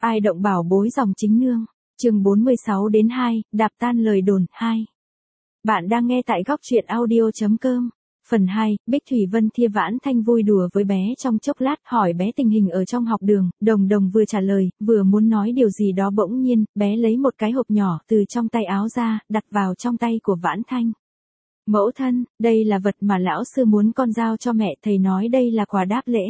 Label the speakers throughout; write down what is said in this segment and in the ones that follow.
Speaker 1: Ai động bảo bối dòng chính nương. Chương 46-2, đạp tan lời đồn 2. Bạn đang nghe tại góc truyện audio.com. Phần 2, Bích Thủy Vân Thia Vãn Thanh vui đùa với bé trong chốc lát, hỏi bé tình hình ở trong học đường. Đồng Đồng vừa trả lời, vừa muốn nói điều gì đó, bỗng nhiên, bé lấy một cái hộp nhỏ từ trong tay áo ra, đặt vào trong tay của Vãn Thanh. Mẫu thân, đây là vật mà lão sư muốn con giao cho mẹ, thầy nói đây là quà đáp lễ.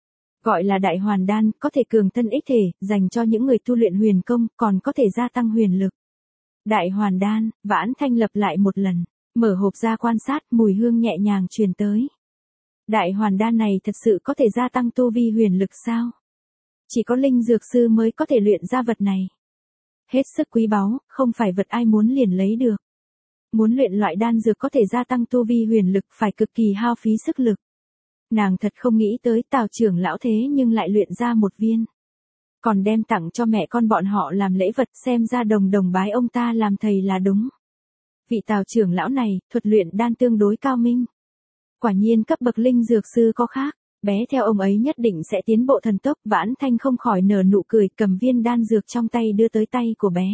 Speaker 1: Gọi là đại hoàn đan, có thể cường thân ích thể, dành cho những người tu luyện huyền công, còn có thể gia tăng huyền lực. Đại hoàn đan, Vãn Thanh lặp lại một lần, mở hộp ra quan sát, mùi hương nhẹ nhàng truyền tới. Đại hoàn đan này thật sự có thể gia tăng tu vi huyền lực sao? Chỉ có linh dược sư mới có thể luyện ra vật này. Hết sức quý báu, không phải vật ai muốn liền lấy được. Muốn luyện loại đan dược có thể gia tăng tu vi huyền lực phải cực kỳ hao phí sức lực. Nàng thật không nghĩ tới Tào trưởng lão thế nhưng lại luyện ra một viên. Còn đem tặng cho mẹ con bọn họ làm lễ vật, xem ra Đồng Đồng bái ông ta làm thầy là đúng. Vị Tào trưởng lão này, thuật luyện đan tương đối cao minh. Quả nhiên cấp bậc linh dược sư có khác, bé theo ông ấy nhất định sẽ tiến bộ thần tốc. Vãn Thanh không khỏi nở nụ cười, cầm viên đan dược trong tay đưa tới tay của bé.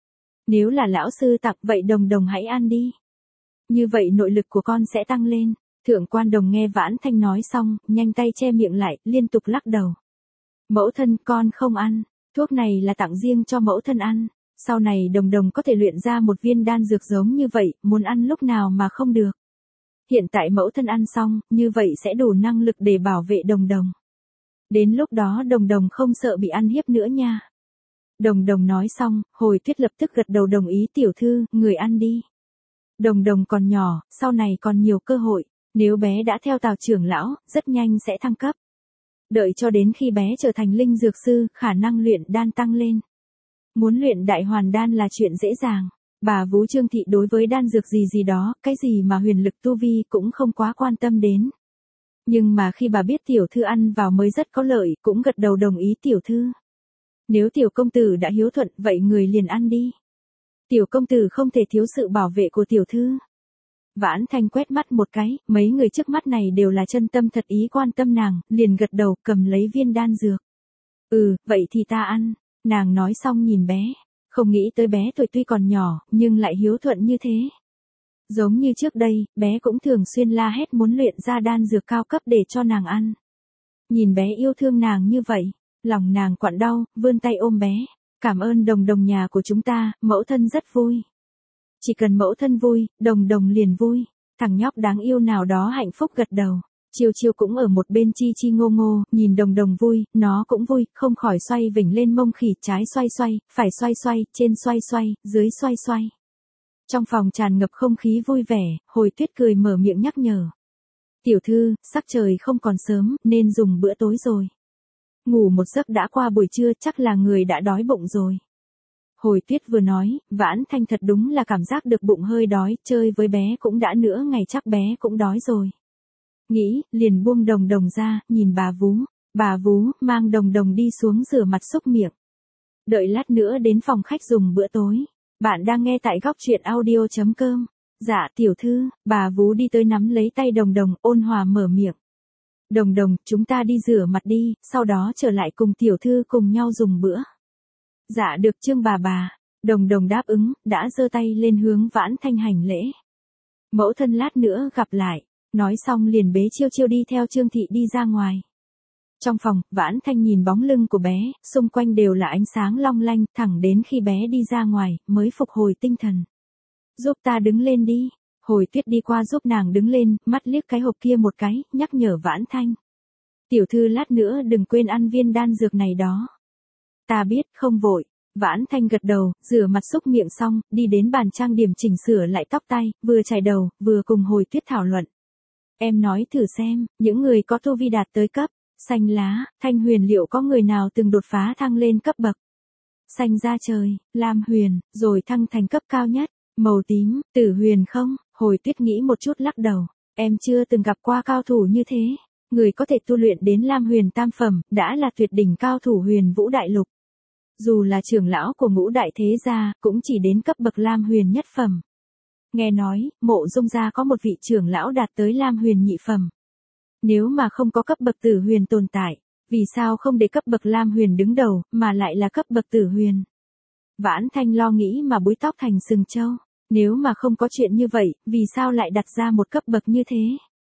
Speaker 1: Nếu là lão sư tặng vậy Đồng Đồng hãy ăn đi. Như vậy nội lực của con sẽ tăng lên. Thượng quan Đồng nghe Vãn Thanh nói xong, nhanh tay che miệng lại, liên tục lắc đầu. Mẫu thân, con không ăn, thuốc này là tặng riêng cho mẫu thân ăn. Sau này Đồng Đồng có thể luyện ra một viên đan dược giống như vậy, muốn ăn lúc nào mà không được. Hiện tại mẫu thân ăn xong, như vậy sẽ đủ năng lực để bảo vệ Đồng Đồng. Đến lúc đó Đồng Đồng không sợ bị ăn hiếp nữa nha. Đồng Đồng nói xong, Hồi Tuyết lập tức gật đầu đồng ý. Tiểu thư, người ăn đi. Đồng Đồng còn nhỏ, sau này còn nhiều cơ hội. Nếu bé đã theo Tào trưởng lão, rất nhanh sẽ thăng cấp. Đợi cho đến khi bé trở thành linh dược sư, khả năng luyện đan tăng lên. Muốn luyện đại hoàn đan là chuyện dễ dàng. Bà vú Trương Thị đối với đan dược gì đó, cái gì mà huyền lực tu vi cũng không quá quan tâm đến. Nhưng mà khi bà biết tiểu thư ăn vào mới rất có lợi, cũng gật đầu đồng ý. Tiểu thư, nếu tiểu công tử đã hiếu thuận, vậy người liền ăn đi. Tiểu công tử không thể thiếu sự bảo vệ của tiểu thư. Vãn Thanh quét mắt một cái, mấy người trước mắt này đều là chân tâm thật ý quan tâm nàng, liền gật đầu, cầm lấy viên đan dược. Vậy thì ta ăn. Nàng nói xong nhìn bé, không nghĩ tới bé tuổi tuy còn nhỏ, nhưng lại hiếu thuận như thế. Giống như trước đây, bé cũng thường xuyên la hét muốn luyện ra đan dược cao cấp để cho nàng ăn. Nhìn bé yêu thương nàng như vậy, lòng nàng quặn đau, vươn tay ôm bé. Cảm ơn Đồng Đồng nhà của chúng ta, mẫu thân rất vui. Chỉ cần mẫu thân vui, Đồng Đồng liền vui. Thằng nhóc đáng yêu nào đó hạnh phúc gật đầu. Chiêu Chiêu cũng ở một bên chi chi ngô ngô, nhìn Đồng Đồng vui, nó cũng vui, không khỏi xoay vểnh lên mông khỉ, trái xoay xoay, phải xoay xoay, trên xoay xoay, dưới xoay xoay. Trong phòng tràn ngập không khí vui vẻ, Hồi Tuyết cười mở miệng nhắc nhở. Tiểu thư, sắc trời không còn sớm, nên dùng bữa tối rồi. Ngủ một giấc đã qua buổi trưa, chắc là người đã đói bụng rồi. Hồi Tuyết vừa nói, Vãn Thanh thật đúng là cảm giác được bụng hơi đói, chơi với bé cũng đã nửa ngày chắc bé cũng đói rồi. Nghĩ, liền buông Đồng Đồng ra, nhìn bà vú, mang Đồng Đồng đi xuống rửa mặt xúc miệng. Đợi lát nữa đến phòng khách dùng bữa tối. Bạn đang nghe tại góc truyện audio.com. Dạ tiểu thư, bà vú đi tới nắm lấy tay Đồng Đồng, ôn hòa mở miệng. Đồng Đồng, chúng ta đi rửa mặt đi, sau đó trở lại cùng tiểu thư cùng nhau dùng bữa. Dạ được Trương bà. Đồng Đồng đáp ứng, đã giơ tay lên hướng Vãn Thanh hành lễ. Mẫu thân lát nữa gặp lại. Nói xong liền bế Chiêu Chiêu đi theo Trương Thị đi ra ngoài. Trong phòng, Vãn Thanh nhìn bóng lưng của bé, xung quanh đều là ánh sáng long lanh, thẳng đến khi bé đi ra ngoài, mới phục hồi tinh thần. Giúp ta đứng lên đi. Hồi Tuyết đi qua giúp nàng đứng lên, mắt liếc cái hộp kia một cái, nhắc nhở Vãn Thanh. Tiểu thư lát nữa đừng quên ăn viên đan dược này đó. Ta biết, không vội. Vãn Thanh gật đầu, rửa mặt xúc miệng xong, đi đến bàn trang điểm chỉnh sửa lại tóc tai, vừa chải đầu, vừa cùng Hồi Tuyết thảo luận. Em nói thử xem, những người có tu vi đạt tới cấp xanh lá, thanh huyền liệu có người nào từng đột phá thăng lên cấp bậc xanh da trời, lam huyền, rồi thăng thành cấp cao nhất, màu tím, tử huyền không? Hồi Tuyết nghĩ một chút lắc đầu, em chưa từng gặp qua cao thủ như thế. Người có thể tu luyện đến lam huyền tam phẩm, đã là tuyệt đỉnh cao thủ huyền vũ đại lục. Dù là trưởng lão của ngũ đại thế gia, cũng chỉ đến cấp bậc lam huyền nhất phẩm. Nghe nói, Mộ Dung gia có một vị trưởng lão đạt tới lam huyền nhị phẩm. Nếu mà không có cấp bậc tử huyền tồn tại, Vì sao không để cấp bậc Lam Huyền đứng đầu, mà lại là cấp bậc Tử Huyền? Vãn Thanh lo nghĩ mà búi tóc thành sừng trâu. Nếu mà không có chuyện như vậy, vì sao lại đặt ra một cấp bậc như thế?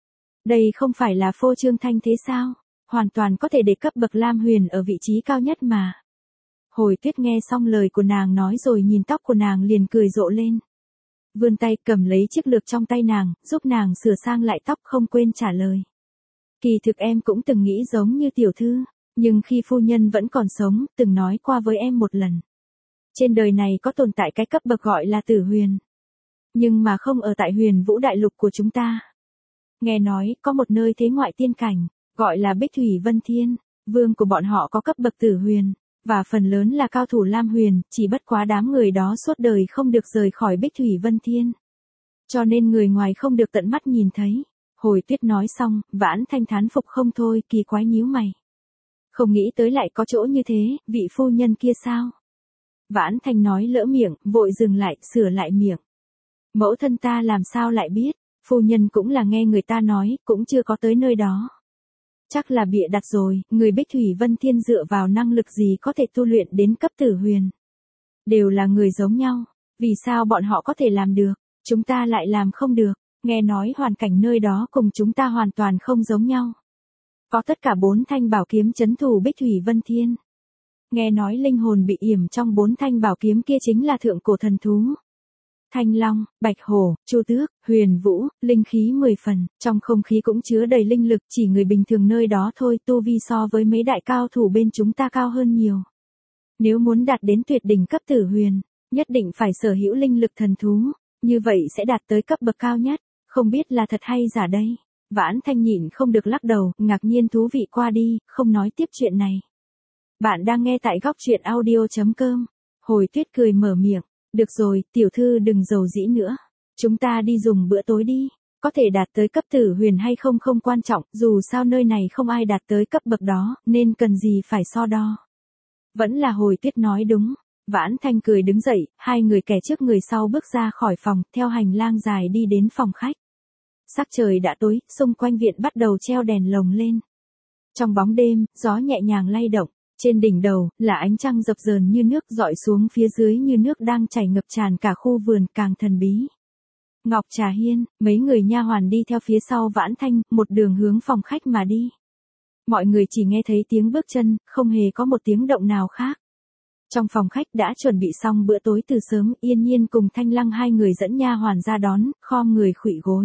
Speaker 1: Đây không phải là phô trương thanh thế sao? Hoàn toàn có thể để cấp bậc Lam Huyền ở vị trí cao nhất mà. Hồi Tuyết nghe xong lời của nàng nói rồi nhìn tóc của nàng liền cười rộ lên. Vươn tay cầm lấy chiếc lược trong tay nàng, giúp nàng sửa sang lại tóc không quên trả lời. Kỳ thực em cũng từng nghĩ giống như tiểu thư, nhưng khi phu nhân vẫn còn sống, từng nói qua với em một lần. Trên đời này có tồn tại cái cấp bậc gọi là Tử Huyền. Nhưng mà không ở tại Huyền Vũ Đại Lục của chúng ta. Nghe nói, có một nơi thế ngoại tiên cảnh, gọi là Bích Thủy Vân Thiên, vương của bọn họ có cấp bậc Tử Huyền, và phần lớn là cao thủ Lam Huyền, chỉ bất quá đám người đó suốt đời không được rời khỏi Bích Thủy Vân Thiên. Cho nên người ngoài không được tận mắt nhìn thấy. Hồi Tuyết nói xong, Vãn Thanh thán phục không thôi, kỳ quái nhíu mày. Không nghĩ tới lại có chỗ như thế, vị phu nhân kia sao? Vãn Thanh nói lỡ miệng, vội dừng lại, sửa lại miệng. Mẫu thân ta làm sao lại biết, phu nhân cũng là nghe người ta nói, cũng chưa có tới nơi đó. Chắc là bịa đặt rồi, người Bích Thủy Vân Thiên dựa vào năng lực gì có thể tu luyện đến cấp Tử Huyền. Đều là người giống nhau, vì sao bọn họ có thể làm được, chúng ta lại làm không được, nghe nói hoàn cảnh nơi đó cùng chúng ta hoàn toàn không giống nhau. Có tất cả 4 thanh bảo kiếm trấn thủ Bích Thủy Vân Thiên. Nghe nói linh hồn bị yểm trong 4 thanh bảo kiếm kia chính là thượng cổ thần thú. Thanh Long, Bạch Hổ, Chu Tước, Huyền Vũ, linh khí 10 phần, trong không khí cũng chứa đầy linh lực, chỉ người bình thường nơi đó thôi, tu vi so với mấy đại cao thủ bên chúng ta cao hơn nhiều. Nếu muốn đạt đến tuyệt đỉnh cấp Tử Huyền, nhất định phải sở hữu linh lực thần thú, như vậy sẽ đạt tới cấp bậc cao nhất, không biết là thật hay giả đây. Vãn Thanh nhịn không được lắc đầu, ngạc nhiên thú vị qua đi, không nói tiếp chuyện này. Bạn đang nghe tại góc truyện audio.com. Hồi Tuyết cười mở miệng. Được rồi, tiểu thư đừng giàu dĩ nữa. Chúng ta đi dùng bữa tối đi. Có thể đạt tới cấp Tử Huyền hay không không quan trọng, dù sao nơi này không ai đạt tới cấp bậc đó, nên cần gì phải so đo. Vẫn là Hồi Tuyết nói đúng. Vãn Thanh cười đứng dậy, hai người kẻ trước người sau bước ra khỏi phòng, theo hành lang dài đi đến phòng khách. Sắc trời đã tối, xung quanh viện bắt đầu treo đèn lồng lên. Trong bóng đêm, gió nhẹ nhàng lay động. Trên đỉnh đầu, là ánh trăng dập dờn như nước dọi xuống phía dưới như nước đang chảy ngập tràn cả khu vườn càng thần bí. Ngọc Trà Hiên, mấy người nha hoàn đi theo phía sau Vãn Thanh, một đường hướng phòng khách mà đi. Mọi người chỉ nghe thấy tiếng bước chân, không hề có một tiếng động nào khác. Trong phòng khách đã chuẩn bị xong bữa tối từ sớm, Yên Nhiên cùng Thanh Lăng hai người dẫn nha hoàn ra đón, khom người khuỵu gối.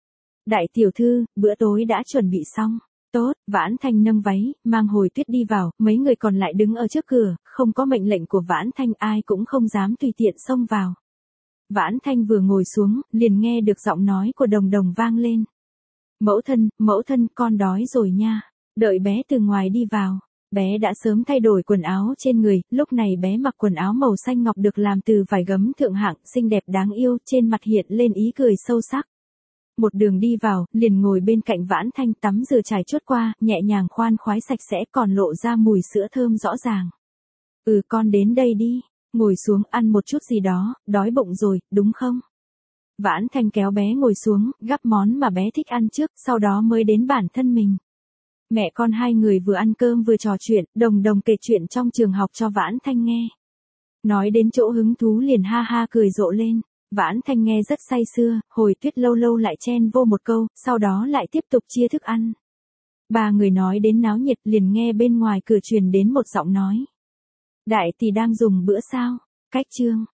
Speaker 1: Đại tiểu thư, bữa tối đã chuẩn bị xong. Tốt, Vãn Thanh nâng váy, mang Hồi Tuyết đi vào, mấy người còn lại đứng ở trước cửa, không có mệnh lệnh của Vãn Thanh ai cũng không dám tùy tiện xông vào. Vãn Thanh vừa ngồi xuống, liền nghe được giọng nói của Đồng Đồng vang lên. Mẫu thân, con đói rồi nha. Đợi bé từ ngoài đi vào. Bé đã sớm thay đổi quần áo trên người, lúc này bé mặc quần áo màu xanh ngọc được làm từ vải gấm thượng hạng, xinh đẹp đáng yêu, trên mặt hiện lên ý cười sâu sắc. Một đường đi vào, liền ngồi bên cạnh Vãn Thanh tắm rửa trải chuốt qua, nhẹ nhàng khoan khoái sạch sẽ còn lộ ra mùi sữa thơm rõ ràng. Con đến đây đi, ngồi xuống ăn một chút gì đó, đói bụng rồi, đúng không? Vãn Thanh kéo bé ngồi xuống, gắp món mà bé thích ăn trước, sau đó mới đến bản thân mình. Mẹ con hai người vừa ăn cơm vừa trò chuyện, Đồng Đồng kể chuyện trong trường học cho Vãn Thanh nghe. Nói đến chỗ hứng thú liền ha ha cười rộ lên. Vãn Thanh nghe rất say sưa, Hồi Tuyết lâu lâu lại chen vô một câu, sau đó lại tiếp tục chia thức ăn. Ba người nói đến náo nhiệt liền nghe bên ngoài cửa truyền đến một giọng nói. Đại tỷ đang dùng bữa sao? Cách chương.